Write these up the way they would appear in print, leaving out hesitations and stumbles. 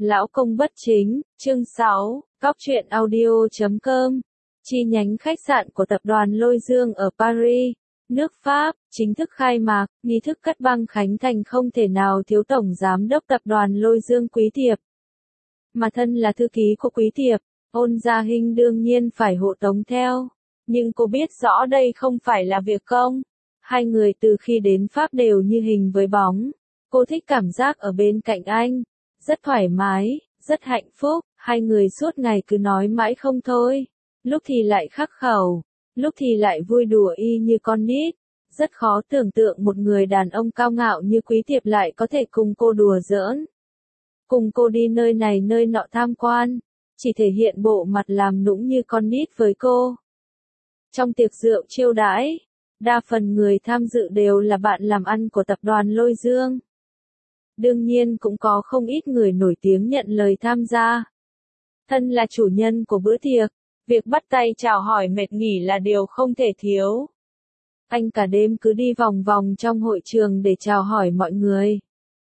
Lão công bất chính, chương 6, Góc truyện audio.com. Chi nhánh khách sạn của tập đoàn Lôi Dương ở Paris, nước Pháp, chính thức khai mạc, nghi thức cắt băng khánh thành không thể nào thiếu tổng giám đốc tập đoàn Lôi Dương Quý Tiệp. Mà thân là thư ký của Quý Tiệp, Ôn Gia Hinh đương nhiên phải hộ tống theo. Nhưng cô biết rõ đây không phải là việc công. Hai người từ khi đến Pháp đều như hình với bóng. Cô thích cảm giác ở bên cạnh anh. Rất thoải mái, rất hạnh phúc, hai người suốt ngày cứ nói mãi không thôi. Lúc thì lại khắc khẩu, lúc thì lại vui đùa y như con nít. Rất khó tưởng tượng một người đàn ông cao ngạo như Quý Tiệp lại có thể cùng cô đùa giỡn. Cùng cô đi nơi này nơi nọ tham quan, chỉ thể hiện bộ mặt làm nũng như con nít với cô. Trong tiệc rượu chiêu đãi, đa phần người tham dự đều là bạn làm ăn của tập đoàn Lôi Dương. Đương nhiên cũng có không ít người nổi tiếng nhận lời tham gia. Thân là chủ nhân của bữa tiệc, việc bắt tay chào hỏi mệt nghỉ là điều không thể thiếu. Anh cả đêm cứ đi vòng vòng trong hội trường để chào hỏi mọi người.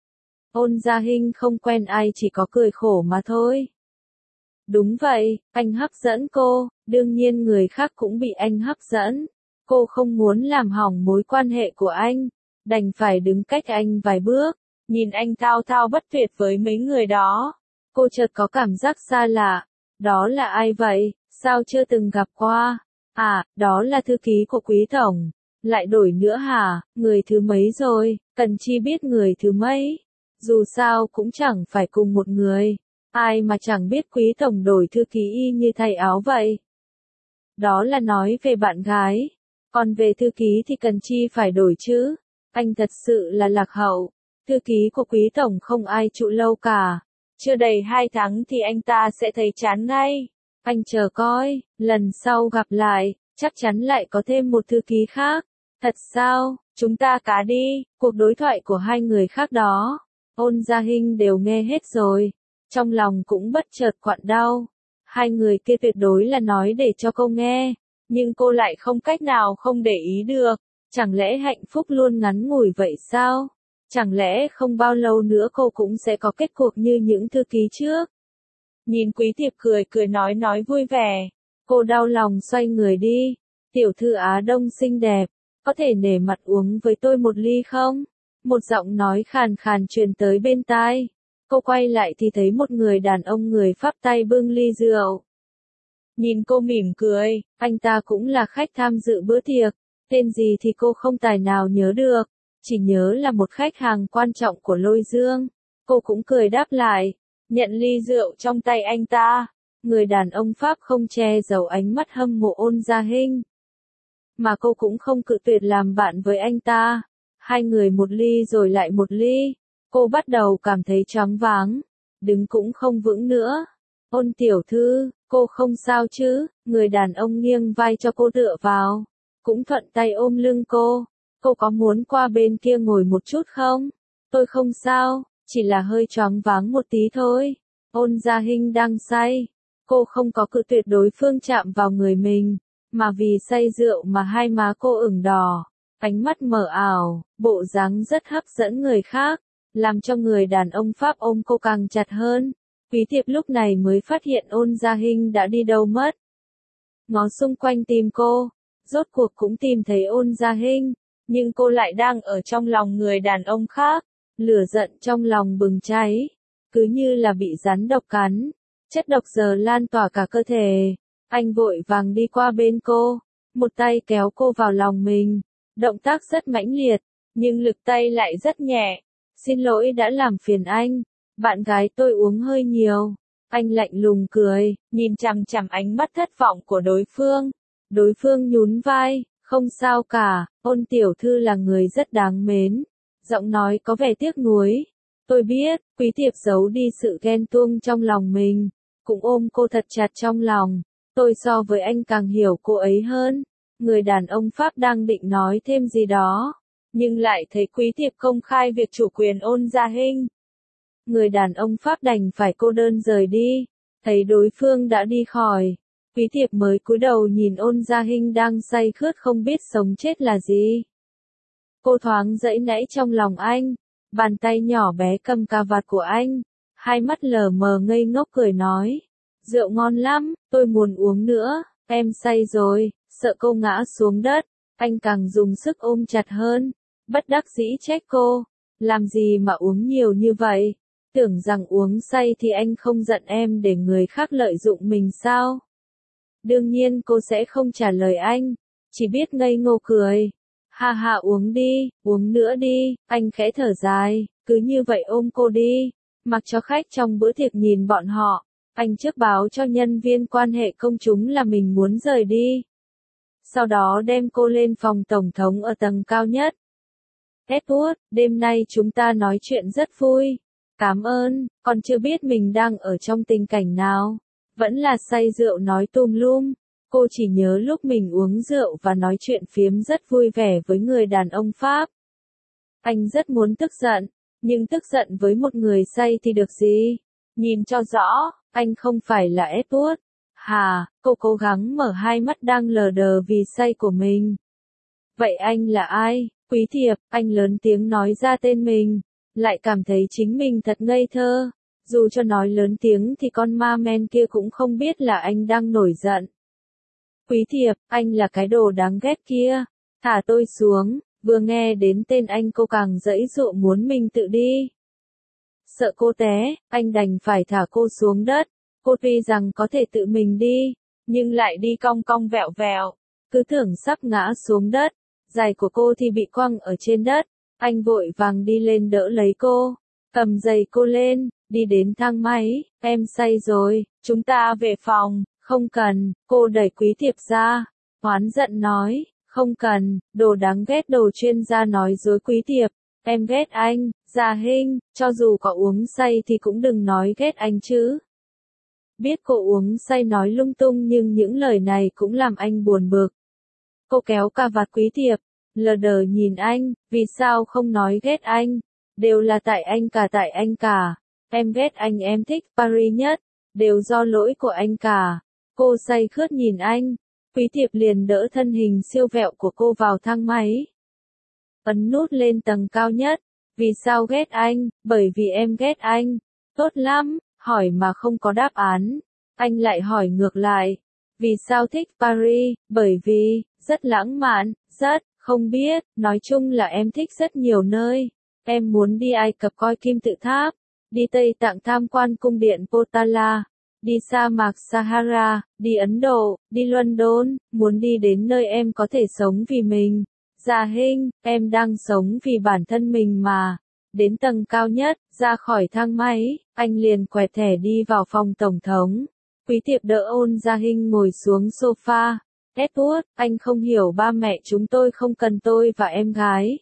Ôn Gia Hinh không quen ai chỉ có cười khổ mà thôi. Đúng vậy, anh hấp dẫn cô, đương nhiên người khác cũng bị anh hấp dẫn. Cô không muốn làm hỏng mối quan hệ của anh, đành phải đứng cách anh vài bước. Nhìn anh thao thao bất tuyệt với mấy người đó, cô chợt có cảm giác xa lạ. Đó là ai vậy, sao chưa từng gặp qua? À, đó là thư ký của Quý Tổng. Lại đổi nữa hả, người thứ mấy rồi, cần chi biết người thứ mấy. Dù sao cũng chẳng phải cùng một người. Ai mà chẳng biết Quý Tổng đổi thư ký y như thay áo vậy. Đó là nói về bạn gái. Còn về thư ký thì cần chi phải đổi chứ. Anh thật sự là lạc hậu. Thư ký của Quý Tổng không ai trụ lâu cả. Chưa đầy 2 tháng thì anh ta sẽ thấy chán ngay. Anh chờ coi, lần sau gặp lại, chắc chắn lại có thêm một thư ký khác. Thật sao, chúng ta cá đi. Cuộc đối thoại của hai người khác đó, Ôn Gia Hinh đều nghe hết rồi. Trong lòng cũng bất chợt quặn đau. Hai người kia tuyệt đối là nói để cho cô nghe. Nhưng cô lại không cách nào không để ý được. Chẳng lẽ hạnh phúc luôn ngắn ngủi vậy sao? Chẳng lẽ không bao lâu nữa cô cũng sẽ có kết cuộc như những thư ký trước? Nhìn Quý Tiệp cười nói vui vẻ. Cô đau lòng xoay người đi. Tiểu thư Á Đông xinh đẹp, có thể nể mặt uống với tôi một ly không? Một giọng nói khàn khàn truyền tới bên tai. Cô quay lại thì thấy một người đàn ông người Pháp tay bưng ly rượu. Nhìn cô mỉm cười, anh ta cũng là khách tham dự bữa tiệc. Tên gì thì cô không tài nào nhớ được. Chỉ nhớ là một khách hàng quan trọng của Lôi Dương. Cô cũng cười đáp lại, nhận ly rượu trong tay anh ta. Người đàn ông Pháp không che giấu ánh mắt hâm mộ Ôn Gia Hinh. Mà cô cũng không cự tuyệt làm bạn với anh ta. Hai người một ly rồi lại một ly. Cô bắt đầu cảm thấy choáng váng. Đứng cũng không vững nữa. Ôn tiểu thư, cô không sao chứ? Người đàn ông nghiêng vai cho cô tựa vào. Cũng thuận tay ôm lưng cô. Cô có muốn qua bên kia ngồi một chút không? Tôi không sao, chỉ là hơi choáng váng một tí thôi. Ôn Gia Hinh đang say. Cô không có cự tuyệt đối phương chạm vào người mình. Mà vì say rượu mà hai má cô ửng đỏ. Ánh mắt mờ ảo, bộ dáng rất hấp dẫn người khác. Làm cho người đàn ông Pháp ôm cô càng chặt hơn. Quý Tiệp lúc này mới phát hiện Ôn Gia Hinh đã đi đâu mất. Ngó xung quanh tìm cô. Rốt cuộc cũng tìm thấy Ôn Gia Hinh. Nhưng cô lại đang ở trong lòng người đàn ông khác. Lửa giận trong lòng bừng cháy. Cứ như là bị rắn độc cắn. Chất độc giờ lan tỏa cả cơ thể. Anh vội vàng đi qua bên cô. Một tay kéo cô vào lòng mình. Động tác rất mãnh liệt. Nhưng lực tay lại rất nhẹ. Xin lỗi đã làm phiền anh. Bạn gái tôi uống hơi nhiều. Anh lạnh lùng cười. Nhìn chằm chằm ánh mắt thất vọng của đối phương. Đối phương nhún vai. Không sao cả, Ôn tiểu thư là người rất đáng mến. Giọng nói có vẻ tiếc nuối. Tôi biết, Quý Tiệp giấu đi sự ghen tuông trong lòng mình. Cũng ôm cô thật chặt trong lòng. Tôi so với anh càng hiểu cô ấy hơn. Người đàn ông Pháp đang định nói thêm gì đó. Nhưng lại thấy Quý Tiệp công khai việc chủ quyền Ôn Gia Hinh. Người đàn ông Pháp đành phải cô đơn rời đi. Thấy đối phương đã đi khỏi. Quý Tiệp mới cúi đầu nhìn Ôn Gia Hinh đang say khướt không biết sống chết là gì. Cô thoáng dãy nãy trong lòng anh. Bàn tay nhỏ bé cầm cà vạt của anh. hai mắt lờ mờ ngây ngốc cười nói. Rượu ngon lắm, tôi muốn uống nữa, em say rồi, sợ cô ngã xuống đất, anh càng dùng sức ôm chặt hơn, bất đắc dĩ trách cô, làm gì mà uống nhiều như vậy, tưởng rằng uống say thì anh không giận em để người khác lợi dụng mình sao? Đương nhiên cô sẽ không trả lời anh, chỉ biết ngây ngô cười. Ha ha uống đi, uống nữa đi, anh khẽ thở dài, cứ như vậy ôm cô đi, mặc cho khách trong bữa tiệc nhìn bọn họ. Anh trước báo cho nhân viên quan hệ công chúng là mình muốn rời đi. Sau đó đem cô lên phòng tổng thống ở tầng cao nhất. Edward, đêm nay chúng ta nói chuyện rất vui. Cảm ơn, còn chưa biết mình đang ở trong tình cảnh nào. Vẫn là say rượu nói tùm lum. Cô chỉ nhớ lúc mình uống rượu và nói chuyện phiếm rất vui vẻ với người đàn ông Pháp. Anh rất muốn tức giận, nhưng tức giận với một người say thì được gì? Nhìn cho rõ, anh không phải là Edward. Hà, cô cố gắng mở hai mắt đang lờ đờ vì say của mình. Vậy anh là ai? Quý Thiệp, anh lớn tiếng nói ra tên mình, lại cảm thấy chính mình thật ngây thơ. Dù cho nói lớn tiếng thì con ma men kia cũng không biết là anh đang nổi giận. Quý Thiệp, anh là cái đồ đáng ghét kia. Thả tôi xuống, vừa nghe đến tên anh cô càng giãy giụa muốn mình tự đi. Sợ cô té, anh đành phải thả cô xuống đất. Cô tuy rằng có thể tự mình đi, nhưng lại đi cong cong vẹo vẹo, cứ tưởng sắp ngã xuống đất. Giày của cô thì bị quăng ở trên đất. Anh vội vàng đi lên đỡ lấy cô, cầm giày cô lên, đi đến thang máy. Em say rồi, chúng ta về phòng. Không cần, cô đẩy Quý Thiệp ra, oán giận nói, không cần, đồ đáng ghét, đồ chuyên gia nói dối. Quý Thiệp, em ghét anh, Gia Hinh, cho dù có uống say thì cũng đừng nói ghét anh chứ. Biết cô uống say nói lung tung nhưng những lời này cũng làm anh buồn bực. Cô kéo cà vạt Quý Thiệp, lờ đờ nhìn anh, vì sao không nói ghét anh, đều là tại anh cả, em ghét anh, em thích Paris nhất, đều do lỗi của anh cả. Cô say khướt nhìn anh, Quý Thiệp liền đỡ thân hình siêu vẹo của cô vào thang máy. Ấn nút lên tầng cao nhất, vì sao ghét anh, bởi vì em ghét anh, tốt lắm, hỏi mà không có đáp án. Anh lại hỏi ngược lại, vì sao thích Paris, bởi vì, rất lãng mạn, rất, không biết, nói chung là em thích rất nhiều nơi. Em muốn đi Ai Cập coi kim tự tháp, đi Tây Tạng tham quan cung điện Potala, đi sa mạc Sahara, đi Ấn Độ, đi London, muốn đi đến nơi em có thể sống vì mình. Gia Hinh, em đang sống vì bản thân mình mà. Đến tầng cao nhất, ra khỏi thang máy, anh liền quẹt thẻ đi vào phòng tổng thống. Quý Thiệp đỡ Ôn Gia Hinh ngồi xuống sofa. Edward, anh không hiểu, ba mẹ chúng tôi không cần tôi và em gái.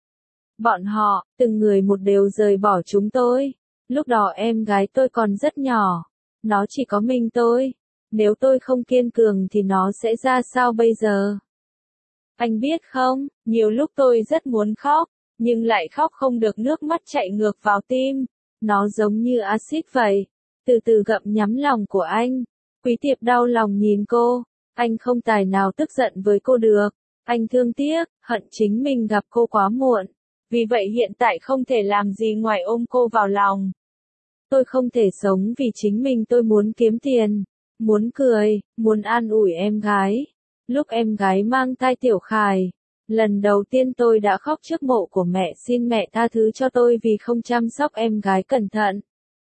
Bọn họ, từng người một đều rời bỏ chúng tôi. Lúc đó em gái tôi còn rất nhỏ. Nó chỉ có mình tôi. Nếu tôi không kiên cường thì nó sẽ ra sao bây giờ? Anh biết không, nhiều lúc tôi rất muốn khóc, nhưng lại khóc không được, nước mắt chạy ngược vào tim. Nó giống như axit vậy. Từ từ gặm nhấm lòng của anh. Quý Thiệp đau lòng nhìn cô. Anh không tài nào tức giận với cô được. Anh thương tiếc, hận chính mình gặp cô quá muộn. Vì vậy hiện tại không thể làm gì ngoài ôm cô vào lòng. Tôi không thể sống vì chính mình, tôi muốn kiếm tiền, muốn cười, muốn an ủi em gái. Lúc em gái mang thai Tiểu Khải, lần đầu tiên tôi đã khóc trước mộ của mẹ, xin mẹ tha thứ cho tôi vì không chăm sóc em gái cẩn thận.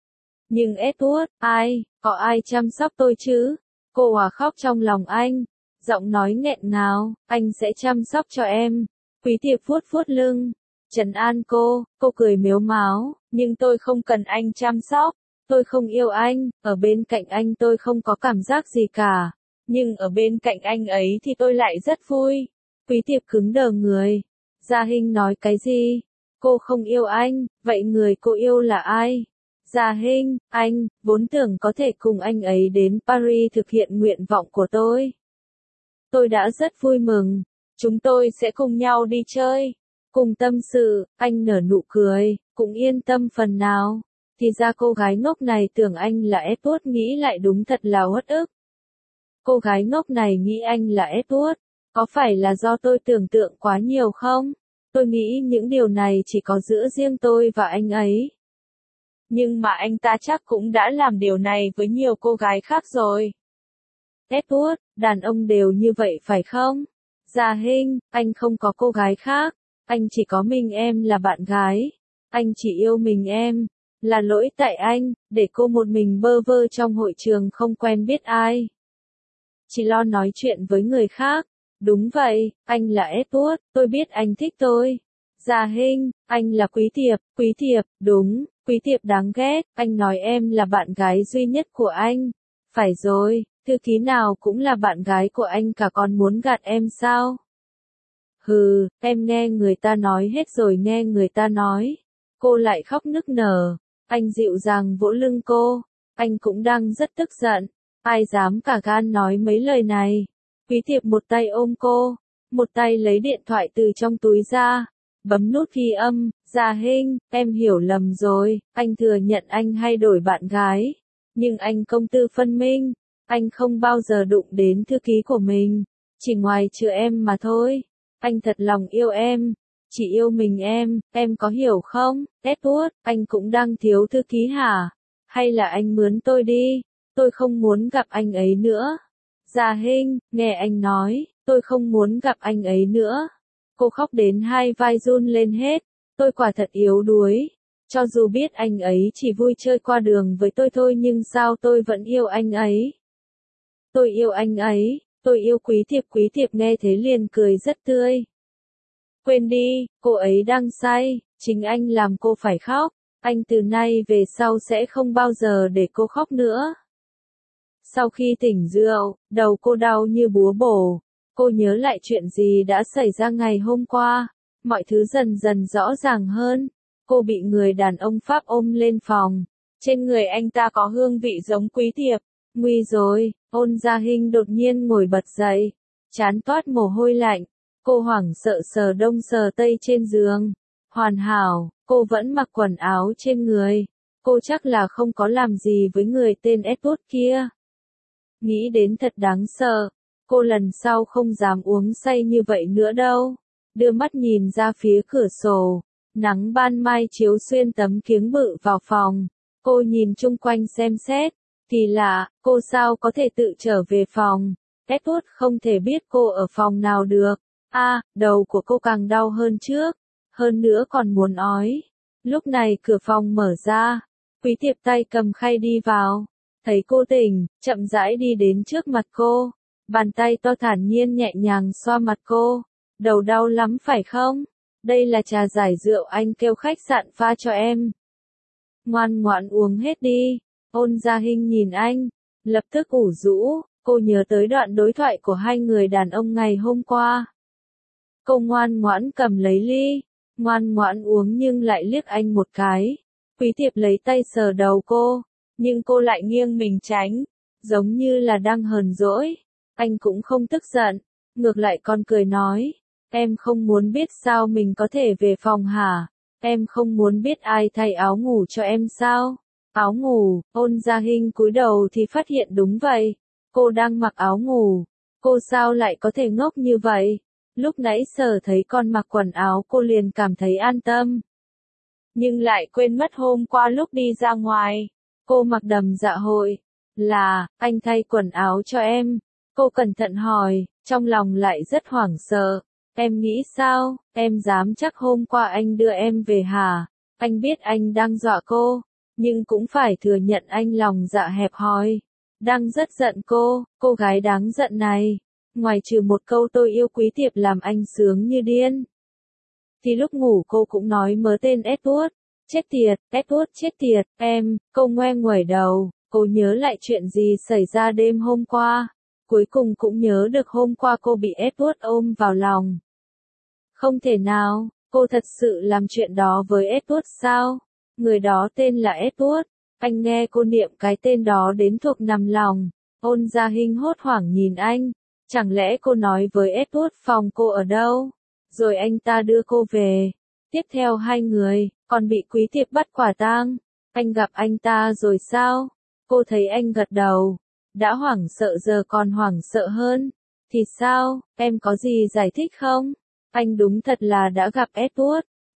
Nhưng Edward, có ai chăm sóc tôi chứ? Cô hòa khóc trong lòng anh, giọng nói nghẹn ngào, anh sẽ chăm sóc cho em. Quý Thiệp vuốt vuốt lưng, trấn an cô cười mếu máo, nhưng tôi không cần anh chăm sóc, tôi không yêu anh, ở bên cạnh anh tôi không có cảm giác gì cả, nhưng ở bên cạnh anh ấy thì tôi lại rất vui. Quý Thiệp cứng đờ người. Gia Hinh nói cái gì? Cô không yêu anh, vậy người cô yêu là ai? Gia Hinh, anh, vốn tưởng có thể cùng anh ấy đến Paris thực hiện nguyện vọng của tôi. Tôi đã rất vui mừng, chúng tôi sẽ cùng nhau đi chơi, cùng tâm sự, anh nở nụ cười, cũng yên tâm phần nào. Thì ra cô gái ngốc này tưởng anh là Edward, nghĩ lại đúng thật là uất ức. Cô gái ngốc này nghĩ anh là Edward, có phải là do tôi tưởng tượng quá nhiều không? Tôi nghĩ những điều này chỉ có giữa riêng tôi và anh ấy. Nhưng mà anh ta chắc cũng đã làm điều này với nhiều cô gái khác rồi. Edward, đàn ông đều như vậy phải không? Gia Hinh, anh không có cô gái khác. Anh chỉ có mình em là bạn gái. Anh chỉ yêu mình em. Là lỗi tại anh, để cô một mình bơ vơ trong hội trường không quen biết ai. Chỉ lo nói chuyện với người khác. Đúng vậy, anh là Edward, tôi biết anh thích tôi. Gia Hinh, anh là Quý Tiệp, đúng, Quý Tiệp đáng ghét, anh nói em là bạn gái duy nhất của anh. Phải rồi, thư ký nào cũng là bạn gái của anh cả, còn muốn gạt em sao? Hừ, em nghe người ta nói hết rồi, nghe người ta nói. Cô lại khóc nức nở. Anh dịu dàng vỗ lưng cô. Anh cũng đang rất tức giận. Ai dám cả gan nói mấy lời này. Quý Tiệp một tay ôm cô, một tay lấy điện thoại từ trong túi ra, bấm nút ghi âm. Gia Hinh, em hiểu lầm rồi, anh thừa nhận anh hay đổi bạn gái. Nhưng anh công tư phân minh, anh không bao giờ đụng đến thư ký của mình, chỉ ngoài trừ em mà thôi. Anh thật lòng yêu em, chỉ yêu mình em có hiểu không? Edward, anh cũng đang thiếu thư ký hả? Hay là anh mướn tôi đi, tôi không muốn gặp anh ấy nữa. Gia Hinh, nghe anh nói, tôi không muốn gặp anh ấy nữa. Cô khóc đến hai vai run lên hết, tôi quả thật yếu đuối. Cho dù biết anh ấy chỉ vui chơi qua đường với tôi thôi, nhưng sao tôi vẫn yêu anh ấy. Tôi yêu anh ấy, tôi yêu Quý Tiệp nghe thế liền cười rất tươi. Quên đi, cô ấy đang say, chính anh làm cô phải khóc. Anh từ nay về sau sẽ không bao giờ để cô khóc nữa. Sau khi tỉnh rượu, đầu cô đau như búa bổ. Cô nhớ lại chuyện gì đã xảy ra ngày hôm qua. Mọi thứ dần dần rõ ràng hơn. Cô bị người đàn ông Pháp ôm lên phòng. Trên người anh ta có hương vị giống Quý Tiệp. Nguy rồi, Ôn Gia Hinh đột nhiên ngồi bật dậy. Trán toát mồ hôi lạnh. Cô hoảng sợ sờ đông sờ tây trên giường. Hoàn hảo, cô vẫn mặc quần áo trên người. Cô chắc là không có làm gì với người tên Edward kia. Nghĩ đến thật đáng sợ. Cô lần sau không dám uống say như vậy nữa đâu. Đưa mắt nhìn ra phía cửa sổ. Nắng ban mai chiếu xuyên tấm kiếng bự vào phòng. Cô nhìn chung quanh xem xét. Thì lạ, cô sao có thể tự trở về phòng. Edward không thể biết cô ở phòng nào được. Đầu của cô càng đau hơn trước. Hơn nữa còn muốn ói. Lúc này cửa phòng mở ra. Quý Tiệp tay cầm khay đi vào. Thấy cô tỉnh, chậm rãi đi đến trước mặt cô. Bàn tay to thản nhiên nhẹ nhàng xoa mặt cô. Đầu đau lắm phải không? Đây là trà giải rượu anh kêu khách sạn pha cho em. Ngoan ngoãn uống hết đi. Ôn Gia Hinh nhìn anh, lập tức ủ rũ. Cô nhớ tới đoạn đối thoại của hai người đàn ông ngày hôm qua. Cô ngoan ngoãn cầm lấy ly, ngoan ngoãn uống nhưng lại liếc anh một cái. Quý Tiệp lấy tay sờ đầu cô, nhưng cô lại nghiêng mình tránh, giống như là đang hờn dỗi. Anh cũng không tức giận, ngược lại còn cười nói, em không muốn biết sao mình có thể về phòng hả? Em không muốn biết ai thay áo ngủ cho em sao? Áo ngủ, Ôn Gia Hinh cúi đầu thì phát hiện đúng vậy, cô đang mặc áo ngủ. Cô sao lại có thể ngốc như vậy? Lúc nãy sờ thấy con mặc quần áo cô liền cảm thấy an tâm. Nhưng lại quên mất hôm qua lúc đi ra ngoài. Cô mặc đầm dạ hội. Là, anh thay quần áo cho em. Cô cẩn thận hỏi, trong lòng lại rất hoảng sợ. Em nghĩ sao, em dám chắc hôm qua anh đưa em về hả? Anh biết anh đang dọa cô, nhưng cũng phải thừa nhận anh lòng dạ hẹp hòi. Đang rất giận cô gái đáng giận này. Ngoài trừ một câu tôi yêu Quý Tiệp làm anh sướng như điên. Thì lúc ngủ cô cũng nói mớ tên Edward. Chết tiệt, Edward chết tiệt, cô ngoe nguẩy đầu. Cô nhớ lại chuyện gì xảy ra đêm hôm qua. Cuối cùng cũng nhớ được hôm qua cô bị Edward ôm vào lòng. Không thể nào, cô thật sự làm chuyện đó với Edward sao? Người đó tên là Edward. Anh nghe cô niệm cái tên đó đến thuộc nằm lòng. Ôn Gia Hinh hốt hoảng nhìn anh. Chẳng lẽ cô nói với Edward phòng cô ở đâu? Rồi anh ta đưa cô về. Tiếp theo hai người, còn bị Quý Tiệp bắt quả tang. Anh gặp anh ta rồi sao? Cô thấy anh gật đầu. Đã hoảng sợ giờ còn hoảng sợ hơn. Thì sao, em có gì giải thích không? Anh đúng thật là đã gặp Edward.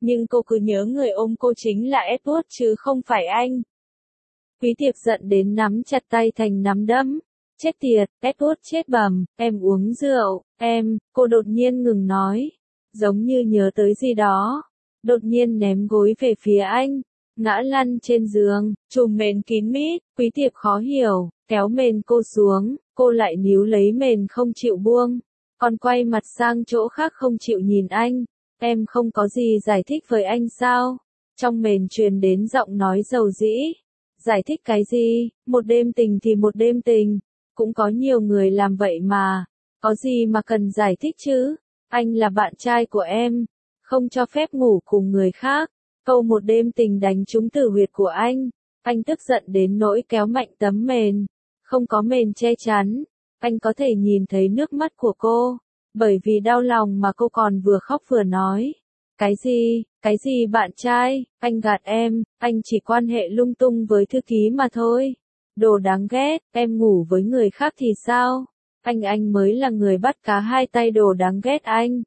Nhưng cô cứ nhớ người ôm cô chính là Edward chứ không phải anh. Quý Tiệp giận đến nắm chặt tay thành nắm đấm. Chết tiệt, Edward chết bầm, em uống rượu, cô đột nhiên ngừng nói. Giống như nhớ tới gì đó. Đột nhiên ném gối về phía anh. Ngã lăn trên giường, chùm mền kín mít, Quý Tiệp khó hiểu, kéo mền cô xuống, cô lại níu lấy mền không chịu buông. Còn quay mặt sang chỗ khác không chịu nhìn anh. Em không có gì giải thích với anh sao? Trong mền truyền đến giọng nói dầu dĩ. Giải thích cái gì? Một đêm tình thì một đêm tình. Cũng có nhiều người làm vậy mà. Có gì mà cần giải thích chứ? Anh là bạn trai của em. Không cho phép ngủ cùng người khác. Câu một đêm tình đánh trúng tử huyệt của anh. Anh tức giận đến nỗi kéo mạnh tấm mền. Không có mền che chắn. Anh có thể nhìn thấy nước mắt của cô. Bởi vì đau lòng mà cô còn vừa khóc vừa nói. Cái gì bạn trai, anh gạt em, anh chỉ quan hệ lung tung với thư ký mà thôi. Đồ đáng ghét, em ngủ với người khác thì sao? Anh mới là người bắt cá hai tay đồ đáng ghét anh.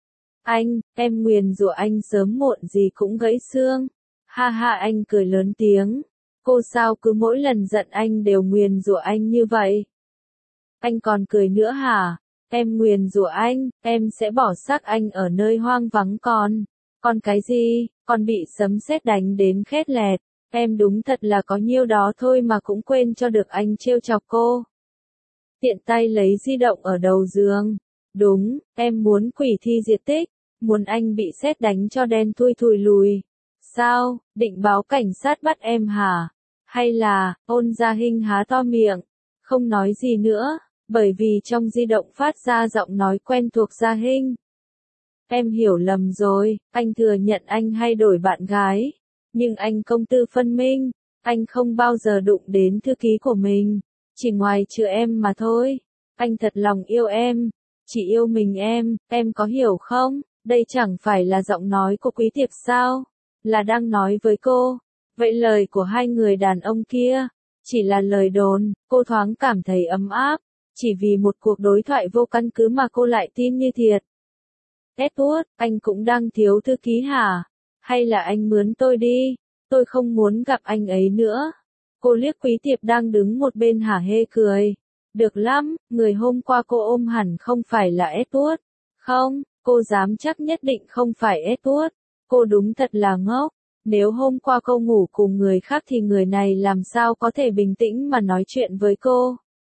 Em nguyền rủa anh sớm muộn gì cũng gãy xương. Ha ha anh cười lớn tiếng. Cô sao cứ mỗi lần giận anh đều nguyền rủa anh như vậy? Anh còn cười nữa hả? Em nguyền rủa anh, em sẽ bỏ xác anh ở nơi hoang vắng còn cái gì, còn bị sấm sét đánh đến khét lẹt. Em đúng thật là có nhiêu đó thôi mà cũng quên cho được anh trêu chọc cô. Tiện tay lấy di động ở đầu giường. Đúng, em muốn quỷ thi diệt tích, muốn anh bị sét đánh cho đen thui thùi lùi. Sao, định báo cảnh sát bắt em hả? Hay là, Ôn Gia Hinh há to miệng, không nói gì nữa. Bởi vì trong di động phát ra giọng nói quen thuộc Gia Hinh. Em hiểu lầm rồi, anh thừa nhận anh hay đổi bạn gái. Nhưng anh công tư phân minh, anh không bao giờ đụng đến thư ký của mình. Chỉ ngoài trừ em mà thôi. Anh thật lòng yêu em. Chỉ yêu mình em có hiểu không? Đây chẳng phải là giọng nói của Quý Tiệp sao? Là đang nói với cô. Vậy lời của hai người đàn ông kia, chỉ là lời đồn, cô thoáng cảm thấy ấm áp. Chỉ vì một cuộc đối thoại vô căn cứ mà cô lại tin như thiệt. Edward, anh cũng đang thiếu thư ký hả? Hay là anh mướn tôi đi? Tôi không muốn gặp anh ấy nữa. Cô liếc Quý Tiệp đang đứng một bên hả hê cười. Được lắm, người hôm qua cô ôm hẳn không phải là Edward. Không, cô dám chắc nhất định không phải Edward. Cô đúng thật là ngốc. Nếu hôm qua cô ngủ cùng người khác thì người này làm sao có thể bình tĩnh mà nói chuyện với cô?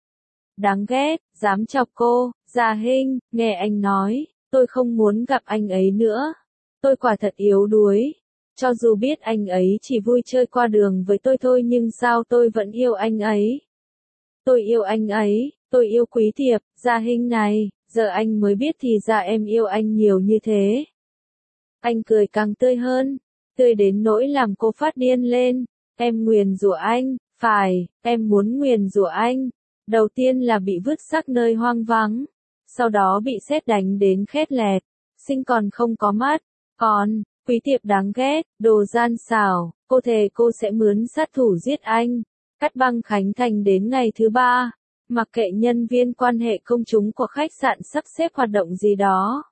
Đáng ghét, dám chọc cô. Gia Hinh, nghe anh nói, tôi không muốn gặp anh ấy nữa. Tôi quả thật yếu đuối. Cho dù biết anh ấy chỉ vui chơi qua đường với tôi thôi nhưng sao tôi vẫn yêu anh ấy. Tôi yêu anh ấy, tôi yêu Quý Tiệp. Gia Hinh này, giờ anh mới biết thì ra em yêu anh nhiều như thế. Anh cười càng tươi hơn, tươi đến nỗi làm cô phát điên lên. Em nguyền rủa anh, phải, em muốn nguyền rủa anh. Đầu tiên là bị vứt xác nơi hoang vắng, sau đó bị sét đánh đến khét lẹt, sinh còn không có mắt, còn, Quý Tiệp đáng ghét, đồ gian xảo, cô thề cô sẽ mướn sát thủ giết anh, cắt băng khánh thành đến ngày thứ 3, mặc kệ nhân viên quan hệ công chúng của khách sạn sắp xếp hoạt động gì đó.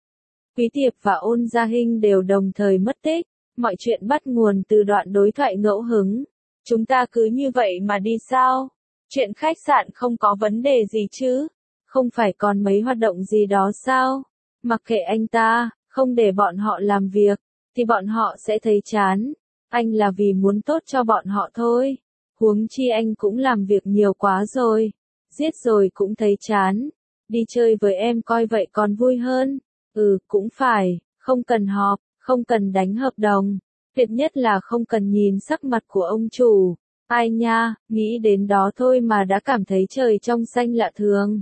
Quý Tiệp và Ôn Gia Hinh đều đồng thời mất tích, mọi chuyện bắt nguồn từ đoạn đối thoại ngẫu hứng. Chúng ta cứ như vậy mà đi sao? Chuyện khách sạn không có vấn đề gì chứ? Không phải còn mấy hoạt động gì đó sao? Mặc kệ anh ta, không để bọn họ làm việc, thì bọn họ sẽ thấy chán. Anh là vì muốn tốt cho bọn họ thôi. Huống chi anh cũng làm việc nhiều quá rồi. Giết rồi cũng thấy chán. Đi chơi với em coi vậy còn vui hơn. Cũng phải, không cần họp, không cần đánh hợp đồng. Tuyệt nhất là không cần nhìn sắc mặt của ông chủ. Ai nha, nghĩ đến đó thôi mà đã cảm thấy trời trong xanh lạ thường.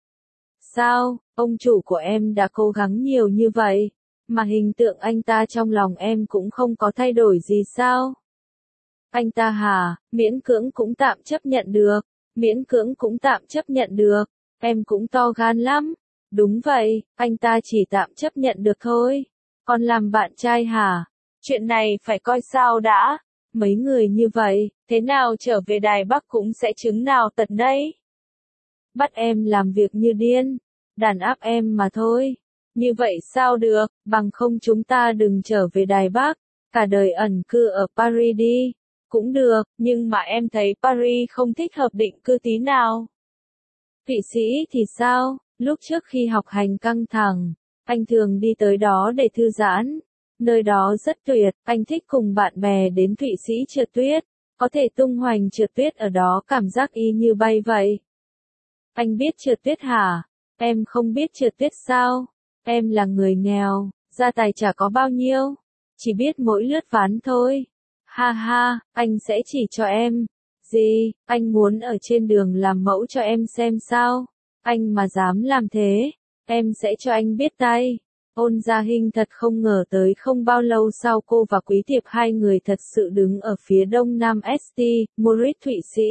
Sao, ông chủ của em đã cố gắng nhiều như vậy, mà hình tượng anh ta trong lòng em cũng không có thay đổi gì sao? Anh ta hả, miễn cưỡng cũng tạm chấp nhận được, miễn cưỡng cũng tạm chấp nhận được, em cũng to gan lắm. Đúng vậy, anh ta chỉ tạm chấp nhận được thôi. Còn làm bạn trai hả? Chuyện này phải coi sao đã. Mấy người như vậy, thế nào trở về Đài Bắc cũng sẽ chứng nào tật đấy. Bắt em làm việc như điên, đàn áp em mà thôi. Như vậy sao được, bằng không chúng ta đừng trở về Đài Bắc, cả đời ẩn cư ở Paris đi. Cũng được, nhưng mà em thấy Paris không thích hợp định cư tí nào. Thụy Sĩ thì sao? Lúc trước khi học hành căng thẳng, anh thường đi tới đó để thư giãn. Nơi đó rất tuyệt, anh thích cùng bạn bè đến Thụy Sĩ trượt tuyết. Có thể tung hoành trượt tuyết ở đó cảm giác y như bay vậy. Anh biết trượt tuyết hả? Em không biết trượt tuyết sao? Em là người nghèo, gia tài chả có bao nhiêu. Chỉ biết mỗi lướt ván thôi. Ha ha, anh sẽ chỉ cho em. Gì, anh muốn ở trên đường làm mẫu cho em xem sao? Anh mà dám làm thế, em sẽ cho anh biết tay. Ôn Gia Hinh thật không ngờ tới không bao lâu sau cô và Quý Tiệp hai người thật sự đứng ở phía đông nam St. Moritz Thụy Sĩ.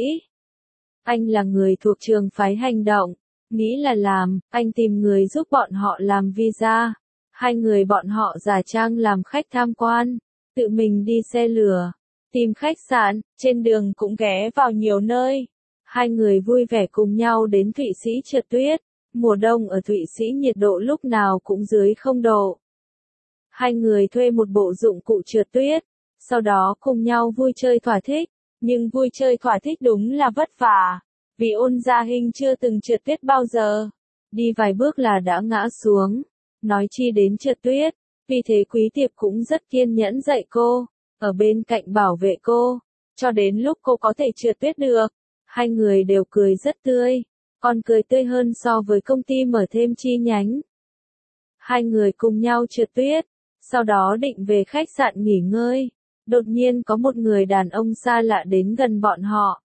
Anh là người thuộc trường phái hành động, nghĩ là làm, anh tìm người giúp bọn họ làm visa. Hai người bọn họ giả trang làm khách tham quan, tự mình đi xe lửa, tìm khách sạn, trên đường cũng ghé vào nhiều nơi. Hai người vui vẻ cùng nhau đến Thụy Sĩ trượt tuyết. Mùa đông ở Thụy Sĩ nhiệt độ lúc nào cũng dưới 0 độ. Hai người thuê một bộ dụng cụ trượt tuyết, sau đó cùng nhau vui chơi thỏa thích. Nhưng vui chơi thỏa thích đúng là vất vả, vì Ôn Gia Hinh chưa từng trượt tuyết bao giờ. Đi vài bước là đã ngã xuống, nói chi đến trượt tuyết. Vì thế Quý Tiệp cũng rất kiên nhẫn dạy cô, ở bên cạnh bảo vệ cô, cho đến lúc cô có thể trượt tuyết được. Hai người đều cười rất tươi, còn cười tươi hơn so với công ty mở thêm chi nhánh. Hai người cùng nhau trượt tuyết, sau đó định về khách sạn nghỉ ngơi. Đột nhiên có một người đàn ông xa lạ đến gần bọn họ.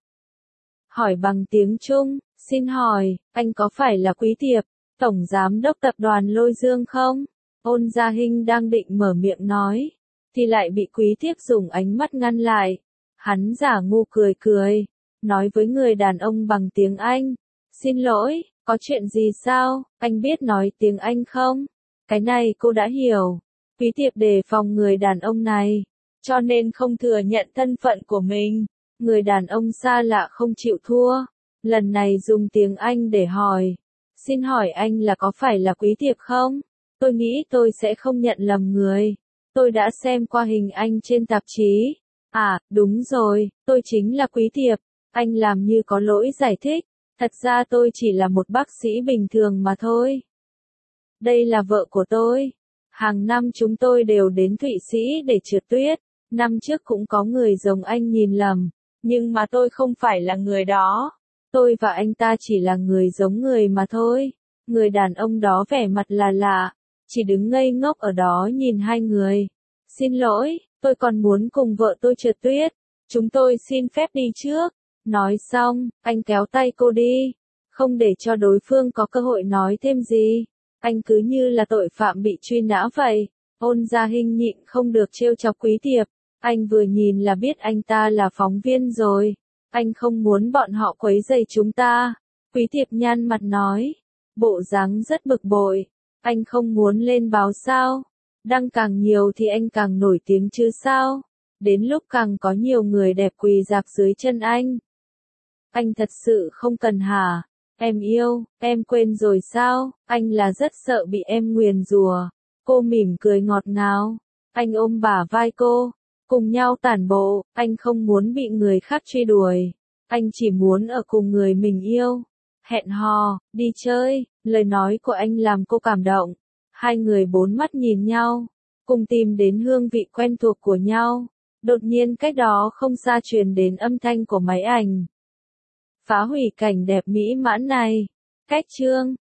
Hỏi bằng tiếng Trung, xin hỏi, anh có phải là Quý Tiệp, Tổng Giám đốc tập đoàn Lôi Dương không? Ôn Gia Hinh đang định mở miệng nói, thì lại bị Quý Tiệp dùng ánh mắt ngăn lại. Hắn giả ngu cười cười, nói với người đàn ông bằng tiếng Anh. Xin lỗi, có chuyện gì sao, anh biết nói tiếng Anh không? Cái này cô đã hiểu. Quý Tiệp đề phòng người đàn ông này, cho nên không thừa nhận thân phận của mình. Người đàn ông xa lạ không chịu thua, lần này dùng tiếng Anh để hỏi. Xin hỏi anh là có phải là Quý Tiệp không? Tôi nghĩ tôi sẽ không nhận lầm người. Tôi đã xem qua hình anh trên tạp chí. À, đúng rồi, tôi chính là Quý Tiệp. Anh làm như có lỗi giải thích. Thật ra tôi chỉ là một bác sĩ bình thường mà thôi. Đây là vợ của tôi. Hàng năm chúng tôi đều đến Thụy Sĩ để trượt tuyết. Năm trước cũng có người giống anh nhìn lầm. Nhưng mà tôi không phải là người đó. Tôi và anh ta chỉ là người giống người mà thôi. Người đàn ông đó vẻ mặt là lạ. Chỉ đứng ngây ngốc ở đó nhìn hai người. Xin lỗi, tôi còn muốn cùng vợ tôi trượt tuyết. Chúng tôi xin phép đi trước. Nói xong, anh kéo tay cô đi. Không để cho đối phương có cơ hội nói thêm gì. Anh cứ như là tội phạm bị truy nã vậy. Ôn Gia Hinh nhịn không được trêu chọc Quý Tiệp. Anh vừa nhìn là biết anh ta là phóng viên rồi. Anh không muốn bọn họ quấy rầy chúng ta. Quý Tiệp nhăn mặt nói. Bộ dáng rất bực bội. Anh không muốn lên báo sao? Đăng càng nhiều thì anh càng nổi tiếng chứ sao? Đến lúc càng có nhiều người đẹp quỳ rạp dưới chân anh. Anh thật sự không cần hả? Em yêu, em quên rồi sao? Anh là rất sợ bị em nguyền rủa. Cô mỉm cười ngọt ngào. Anh ôm bả vai cô. Cùng nhau tản bộ, anh không muốn bị người khác truy đuổi. Anh chỉ muốn ở cùng người mình yêu. Hẹn hò, đi chơi, lời nói của anh làm cô cảm động. Hai người bốn mắt nhìn nhau, cùng tìm đến hương vị quen thuộc của nhau. Đột nhiên cách đó không xa truyền đến âm thanh của máy ảnh. Phá hủy cảnh đẹp mỹ mãn này. Cách chương